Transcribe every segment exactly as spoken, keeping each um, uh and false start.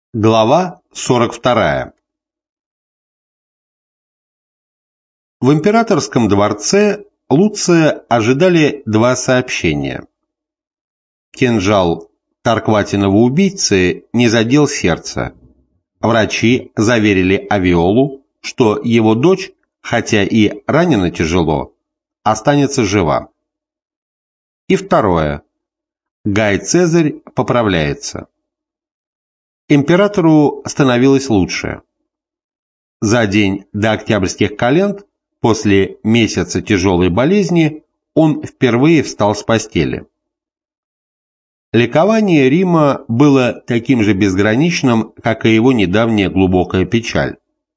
Глава сорок вторая. В императорском дворце Луция ожидали два сообщения. Кинжал Таркватиного убийцы не задел сердце. Врачи заверили Авиолу, что его дочь, хотя и ранена тяжело, останется жива. И второе. Гай Цезарь поправляется. Императору становилось лучше. За день до октябрьских календ, после месяца тяжелой болезни, он впервые встал с постели. Ликование Рима было таким же безграничным, как и его недавняя глубокая печаль.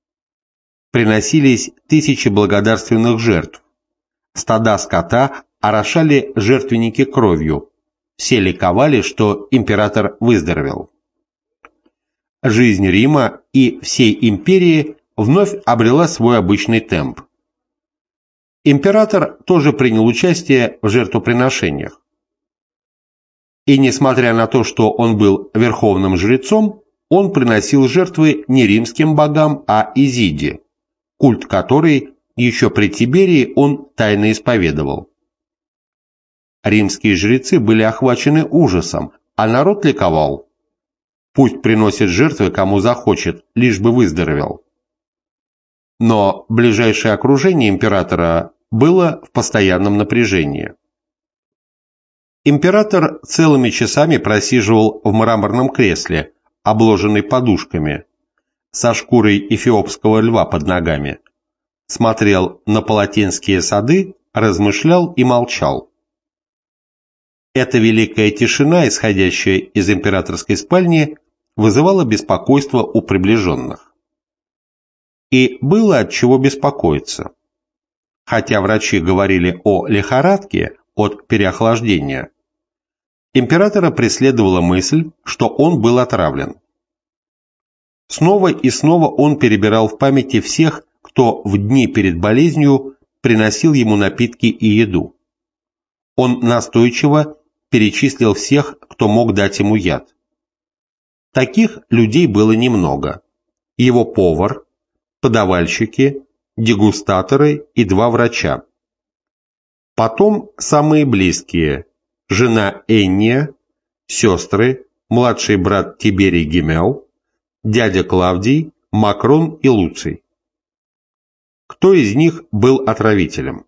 Приносились тысячи благодарственных жертв. Стада скота орошали жертвенники кровью. Все ликовали, что император выздоровел. Жизнь Рима и всей империи вновь обрела свой обычный темп. Император тоже принял участие в жертвоприношениях. И несмотря на то, что он был верховным жрецом, он приносил жертвы не римским богам, а Изиде, культ которой еще при Тиберии он тайно исповедовал. Римские жрецы были охвачены ужасом, а народ ликовал. Пусть приносит жертвы кому захочет, лишь бы выздоровел. Но ближайшее окружение императора было в постоянном напряжении. Император целыми часами просиживал в мраморном кресле, обложенный подушками, со шкурой эфиопского льва под ногами, смотрел на Палатинские сады, размышлял и молчал. Эта великая тишина, исходящая из императорской спальни, вызывала беспокойство у приближенных. И было от чего беспокоиться. Хотя врачи говорили о лихорадке от переохлаждения, императора преследовала мысль, что он был отравлен. Снова и снова он перебирал в памяти всех, кто в дни перед болезнью приносил ему напитки и еду. Он настойчиво перечислил всех, кто мог дать ему яд. Таких людей было немного. Его повар, подавальщики, дегустаторы и два врача. Потом самые близкие – жена Энния, сестры, младший брат Тиберий Гемел, дядя Клавдий, Макрон и Луций. Кто из них был отравителем?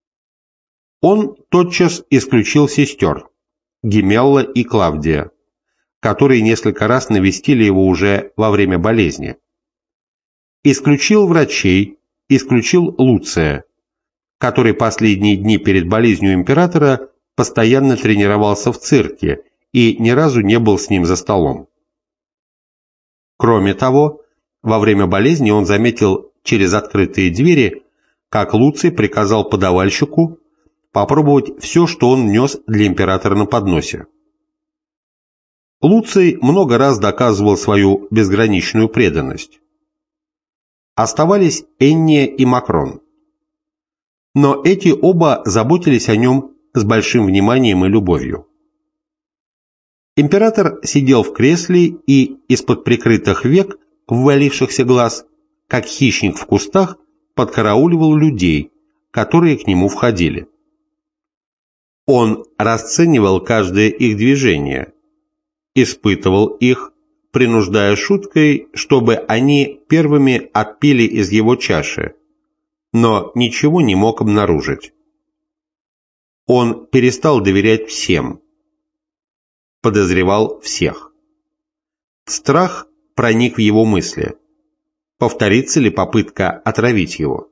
Он тотчас исключил сестер, Гемелла и Клавдия, которые несколько раз навестили его уже во время болезни. Исключил врачей, исключил Луция, который последние дни перед болезнью императора постоянно тренировался в цирке и ни разу не был с ним за столом. Кроме того, во время болезни он заметил через открытые двери, как Луций приказал подавальщику попробовать все, что он нес для императора на подносе. Луций много раз доказывал свою безграничную преданность. Оставались Энния и Макрон. Но эти оба заботились о нем с большим вниманием и любовью. Император сидел в кресле и из-под прикрытых век, ввалившихся глаз, как хищник в кустах, подкарауливал людей, которые к нему входили. Он расценивал каждое их движение, испытывал их, принуждая шуткой, чтобы они первыми отпили из его чаши, но ничего не мог обнаружить. Он перестал доверять всем, подозревал всех. Страх проник в его мысли. Повторится ли попытка отравить его?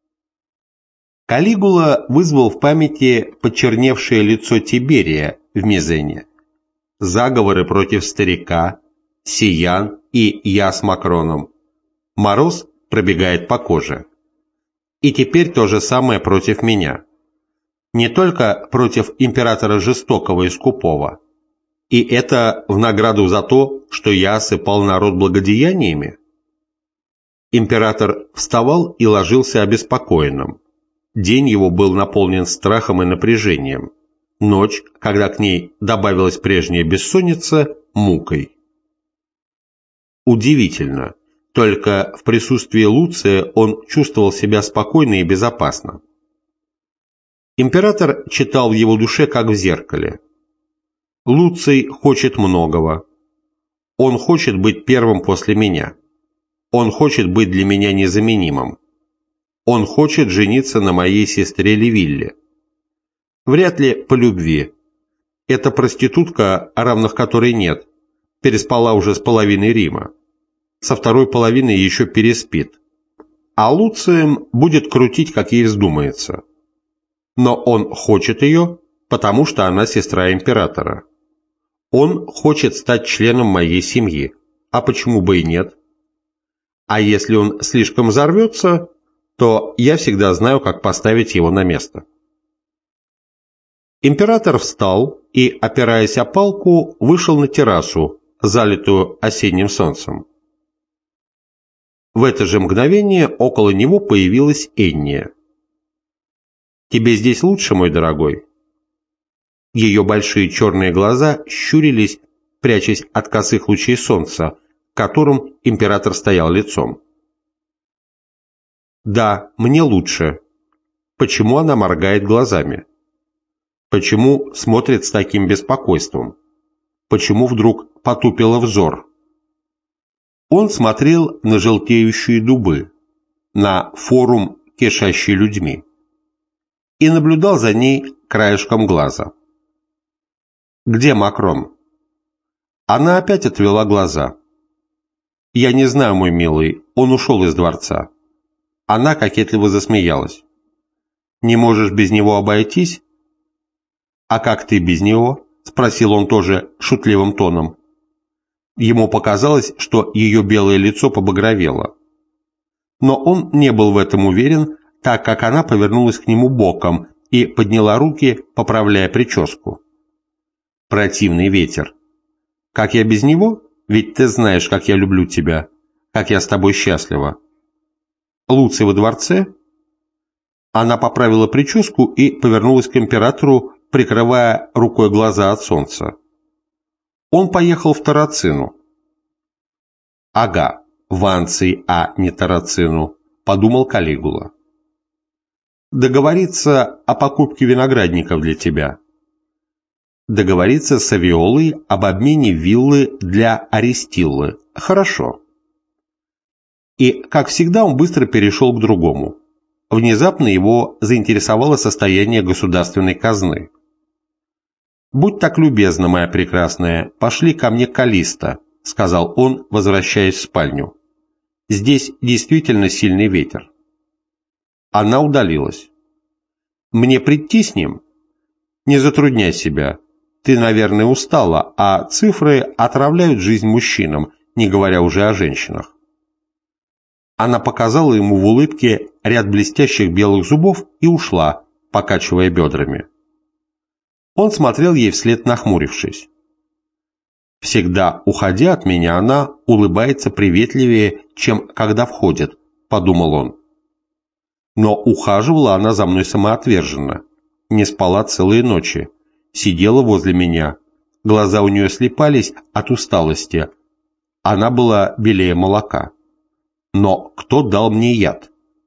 Калигула вызвал в памяти почерневшее лицо Тиберия в Мизене, заговоры против старика, Сиян и я с Макроном. Мороз пробегает по коже. И теперь то же самое против меня. Не только против императора жестокого и скупого. И это в награду за то, что я осыпал народ благодеяниями? Император вставал и ложился обеспокоенным. День его был наполнен страхом и напряжением. Ночь, когда к ней добавилась прежняя бессонница, мукой. Удивительно, только в присутствии Луция он чувствовал себя спокойно и безопасно. Император читал в его душе, как в зеркале. Луций хочет многого. Он хочет быть первым после меня. Он хочет быть для меня незаменимым. Он хочет жениться на моей сестре Ливилле. Вряд ли по любви. Эта проститутка, равных которой нет, переспала уже с половиной Рима. Со второй половиной еще переспит. А Луцием будет крутить, как ей вздумается. Но он хочет ее, потому что она сестра императора. Он хочет стать членом моей семьи. А почему бы и нет? А если он слишком взорвется, то я всегда знаю, как поставить его на место. Император встал и, опираясь о палку, вышел на террасу, залитую осенним солнцем. В это же мгновение около него появилась Энния. «Тебе здесь лучше, мой дорогой?» Ее большие черные глаза щурились, прячась от косых лучей солнца, к которым император стоял лицом. «Да, мне лучше». Почему она моргает глазами? Почему смотрит с таким беспокойством? Почему вдруг потупила взор? Он смотрел на желтеющие дубы, на форум, кишащий людьми, и наблюдал за ней краешком глаза. «Где Макрон?» Она опять отвела глаза. «Я не знаю, мой милый, он ушел из дворца». Она кокетливо засмеялась. «Не можешь без него обойтись?» «А как ты без него?» – спросил он тоже шутливым тоном. Ему показалось, что ее белое лицо побагровело. Но он не был в этом уверен, так как она повернулась к нему боком и подняла руки, поправляя прическу. «Противный ветер. Как я без него? Ведь ты знаешь, как я люблю тебя, как я с тобой счастлива. Луций во дворце?» Она поправила прическу и повернулась к императору, прикрывая рукой глаза от солнца. Он поехал в Тарацину. «Ага, в Анций, а не Тарацину», — подумал Калигула. «Договориться о покупке виноградников для тебя. Договориться с Авиолой об обмене виллы для Аристиллы. Хорошо». И, как всегда, он быстро перешел к другому. Внезапно его заинтересовало состояние государственной казны. «Будь так любезна, моя прекрасная, пошли ко мне Каллисто», — сказал он, возвращаясь в спальню. «Здесь действительно сильный ветер». Она удалилась. «Мне прийти с ним?» «Не затрудняй себя. Ты, наверное, устала, а цифры отравляют жизнь мужчинам, не говоря уже о женщинах». Она показала ему в улыбке ряд блестящих белых зубов и ушла, покачивая бедрами. Он смотрел ей вслед, нахмурившись. «Всегда, уходя от меня, она улыбается приветливее, чем когда входит», — подумал он. Но ухаживала она за мной самоотверженно, не спала целые ночи, сидела возле меня, глаза у нее слепались от усталости, она была белее молока. Но кто дал мне яд?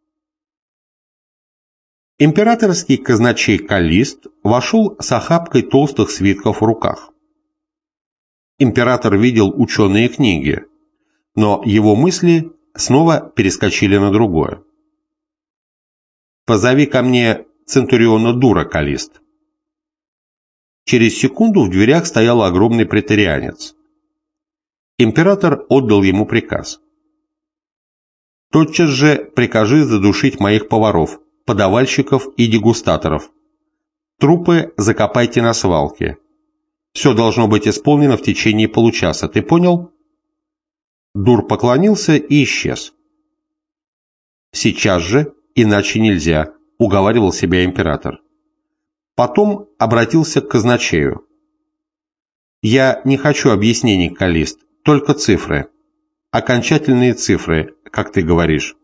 Императорский казначей Каллист вошел с охапкой толстых свитков в руках. Император видел ученые книги, но его мысли снова перескочили на другое. «Позови ко мне центуриона Дура, Каллист». Через секунду в дверях стоял огромный преторианец. Император отдал ему приказ. «Тотчас же прикажи задушить моих поваров, подавальщиков и дегустаторов. Трупы закопайте на свалке. Все должно быть исполнено в течение получаса, ты понял?» Дур поклонился и исчез. «Сейчас же, иначе нельзя», — уговаривал себя император. Потом обратился к казначею. «Я не хочу объяснений, Каллист, только цифры. Окончательные цифры, как ты говоришь».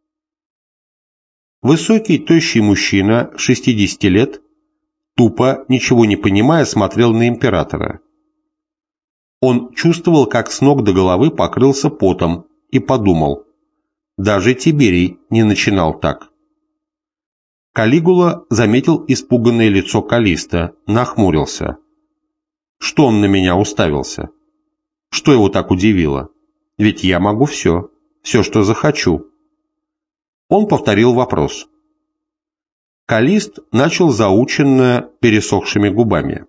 Высокий, тощий мужчина, шестидесяти лет, тупо, ничего не понимая, смотрел на императора. Он чувствовал, как с ног до головы покрылся потом, и подумал: даже Тиберий не начинал так. Калигула заметил испуганное лицо Каллиста, нахмурился. Что он на меня уставился? Что его так удивило? Ведь я могу все, все, что захочу. Он повторил вопрос. Каллист начал заученно пересохшими губами.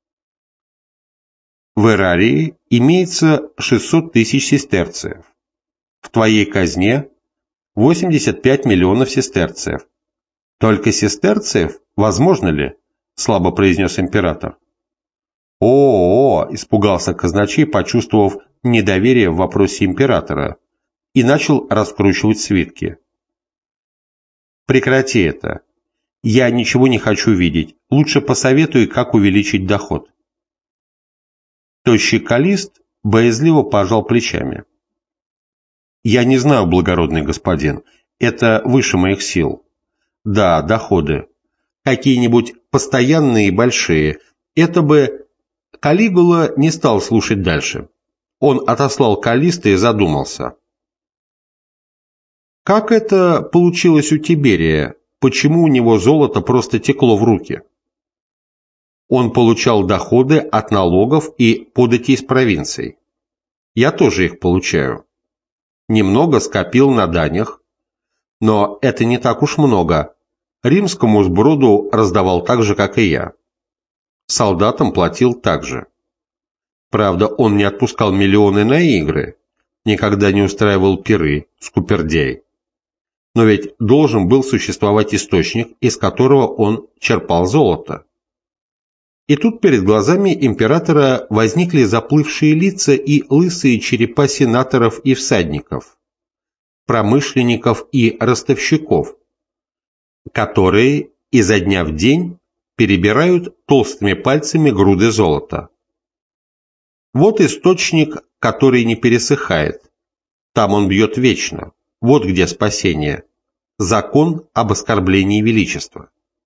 В Эрарии имеется шестьсот тысяч сестерциев. В твоей казне восемьдесят пять миллионов сестерциев. Только сестерциев? Возможно ли? Слабо произнес император. О-о-о! Испугался казначей, почувствовав недоверие в вопросе императора, и начал раскручивать свитки. Прекрати это. Я ничего не хочу видеть. Лучше посоветуй, как увеличить доход. Тощий Каллист боязливо пожал плечами. Я не знаю, благородный господин. Это выше моих сил. Да, доходы. Какие-нибудь постоянные и большие. Это бы... Калигула не стал слушать дальше. Он отослал Каллиста и задумался. Как это получилось у Тиберия? Почему у него золото просто текло в руки? Он получал доходы от налогов и податей из провинций. Я тоже их получаю. Немного скопил на данях, но это не так уж много. Римскому сброду раздавал так же, как и я. Солдатам платил так же. Правда, он не отпускал миллионы на игры, никогда не устраивал пиры, скупердяй. Но ведь должен был существовать источник, из которого он черпал золото. И тут перед глазами императора возникли заплывшие лица и лысые черепа сенаторов и всадников, промышленников и ростовщиков, которые изо дня в день перебирают толстыми пальцами груды золота. Вот источник, который не пересыхает. Там он бьет вечно. Вот где спасение. Закон об оскорблении величества.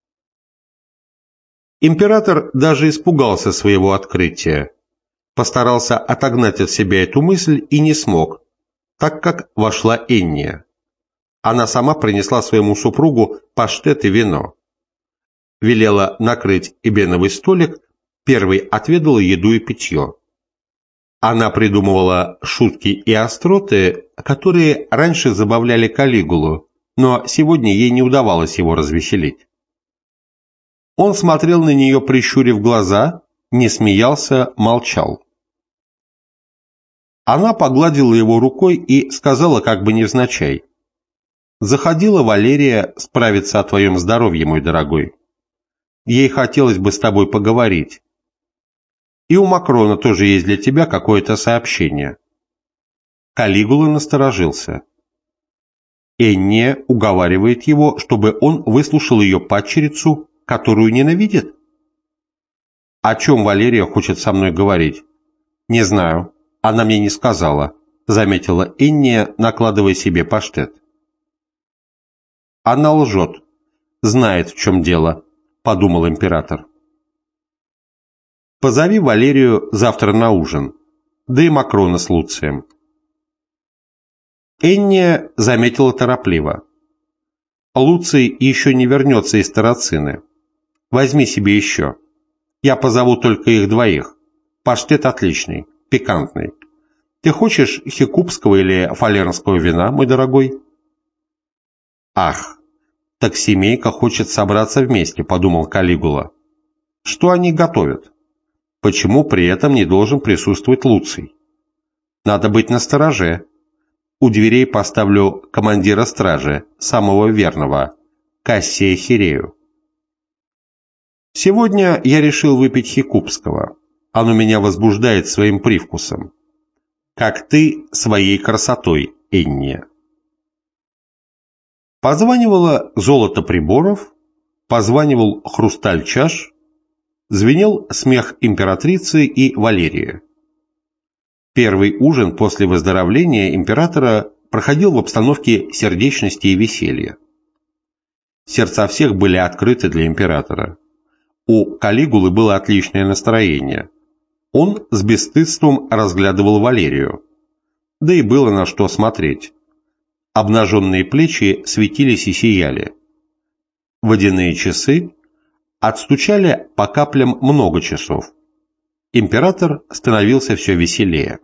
Император даже испугался своего открытия. Постарался отогнать от себя эту мысль и не смог, так как вошла Энния. Она сама принесла своему супругу паштет и вино. Велела накрыть эбеновый столик, первой отведала еду и питье. Она придумывала шутки и остроты, которые раньше забавляли Калигулу, но сегодня ей не удавалось его развеселить. Он смотрел на нее, прищурив глаза, не смеялся, молчал. Она погладила его рукой и сказала как бы невзначай: «Заходила Валерия справиться о твоем здоровье, мой дорогой. Ей хотелось бы с тобой поговорить. И у Макрона тоже есть для тебя какое-то сообщение». Калигула насторожился. Энния уговаривает его, чтобы он выслушал ее падчерицу, которую ненавидит? О чем Валерия хочет со мной говорить? Не знаю, она мне не сказала, заметила Энния, накладывая себе паштет. Она лжет, знает, в чем дело, подумал император. Позови Валерию завтра на ужин, да и Макрона с Луцием. Энния заметила торопливо. Луций еще не вернется из Тарацины. Возьми себе еще. Я позову только их двоих. Паштет отличный, пикантный. Ты хочешь хикупского или фалернского вина, мой дорогой? Ах, так семейка хочет собраться вместе, подумал Калигула. Что они готовят? Почему при этом не должен присутствовать Луций? Надо быть настороже. У дверей поставлю командира стражи, самого верного, Кассия Хирею. Сегодня я решил выпить хикупского. Оно меня возбуждает своим привкусом. Как ты своей красотой, Энния. Позванивало золото приборов, позванивал хрусталь чаш, звенел смех императрицы и Валерии. Первый ужин после выздоровления императора проходил в обстановке сердечности и веселья. Сердца всех были открыты для императора. У Калигулы было отличное настроение. Он с бесстыдством разглядывал Валерию. Да и было на что смотреть. Обнаженные плечи светились и сияли. Водяные часы отстучали по каплям много часов. Император становился все веселее.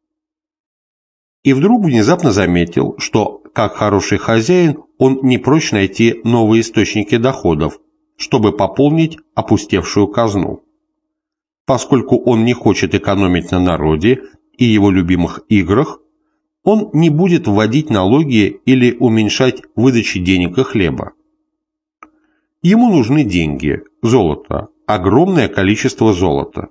И вдруг внезапно заметил, что, как хороший хозяин, он не прочь найти новые источники доходов, чтобы пополнить опустевшую казну. Поскольку он не хочет экономить на народе и его любимых играх, он не будет вводить налоги или уменьшать выдачи денег и хлеба. Ему нужны деньги, золото, огромное количество золота.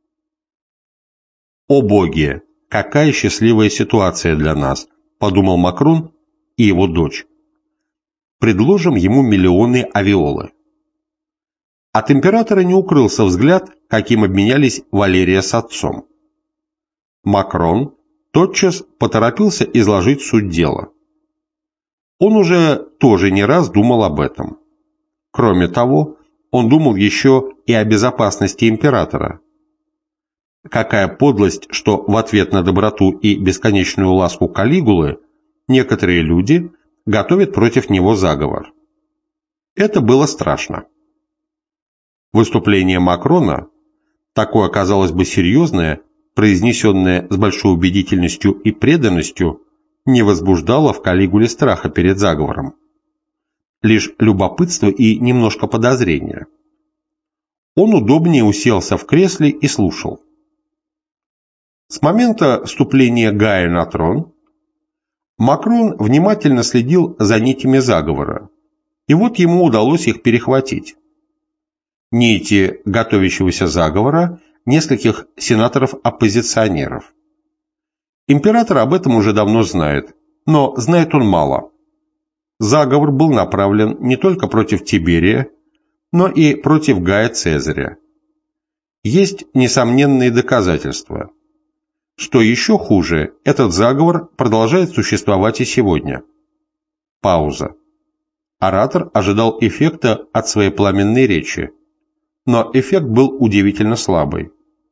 «О боги, какая счастливая ситуация для нас», – подумал Макрон и его дочь. «Предложим ему миллионы авиолы». От императора не укрылся взгляд, каким обменялись Валерия с отцом. Макрон тотчас поторопился изложить суть дела. Он уже тоже не раз думал об этом. Кроме того, он думал еще и о безопасности императора. Какая подлость, что в ответ на доброту и бесконечную ласку Калигулы некоторые люди готовят против него заговор. Это было страшно. Выступление Макрона, такое, казалось бы, серьезное, произнесенное с большой убедительностью и преданностью, не возбуждало в Калигуле страха перед заговором. Лишь любопытство и немножко подозрения. Он удобнее уселся в кресле и слушал. С момента вступления Гая на трон Макрон внимательно следил за нитями заговора, и вот ему удалось их перехватить. Нити готовящегося заговора нескольких сенаторов-оппозиционеров. Император об этом уже давно знает, но знает он мало. Заговор был направлен не только против Тиберия, но и против Гая Цезаря. Есть несомненные доказательства. Что еще хуже, этот заговор продолжает существовать и сегодня. Пауза. Оратор ожидал эффекта от своей пламенной речи, но эффект был удивительно слабый.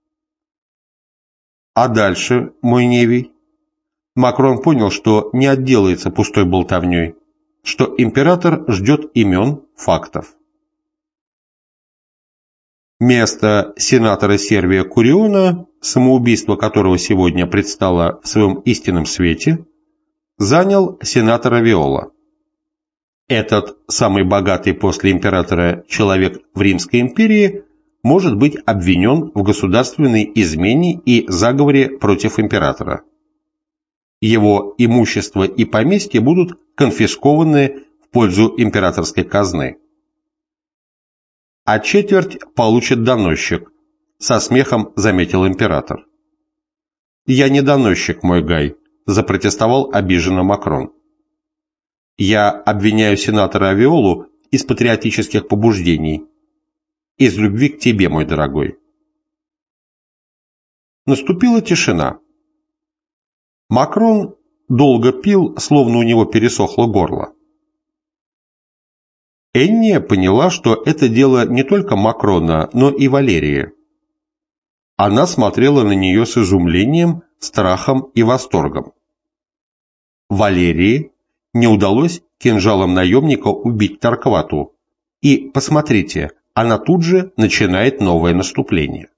А дальше, мой Невий? Макрон понял, что не отделается пустой болтовней, что император ждет имен, фактов. Место сенатора Сервия Куриона, самоубийство которого сегодня предстало в своем истинном свете, занял сенатор Авиола. Этот самый богатый после императора человек в Римской империи может быть обвинен в государственной измене и заговоре против императора. Его имущество и поместья будут конфискованы в пользу императорской казны. А четверть получит доносчик, со смехом заметил император. «Я не доносчик, мой Гай», запротестовал обиженно Макрон. «Я обвиняю сенатора Авиолу из патриотических побуждений, из любви к тебе, мой дорогой». Наступила тишина. Макрон долго пил, словно у него пересохло горло. Энния поняла, что это дело не только Макрона, но и Валерии. Она смотрела на нее с изумлением, страхом и восторгом. Валерии не удалось кинжалом наемника убить Торквату, и, посмотрите, она тут же начинает новое наступление.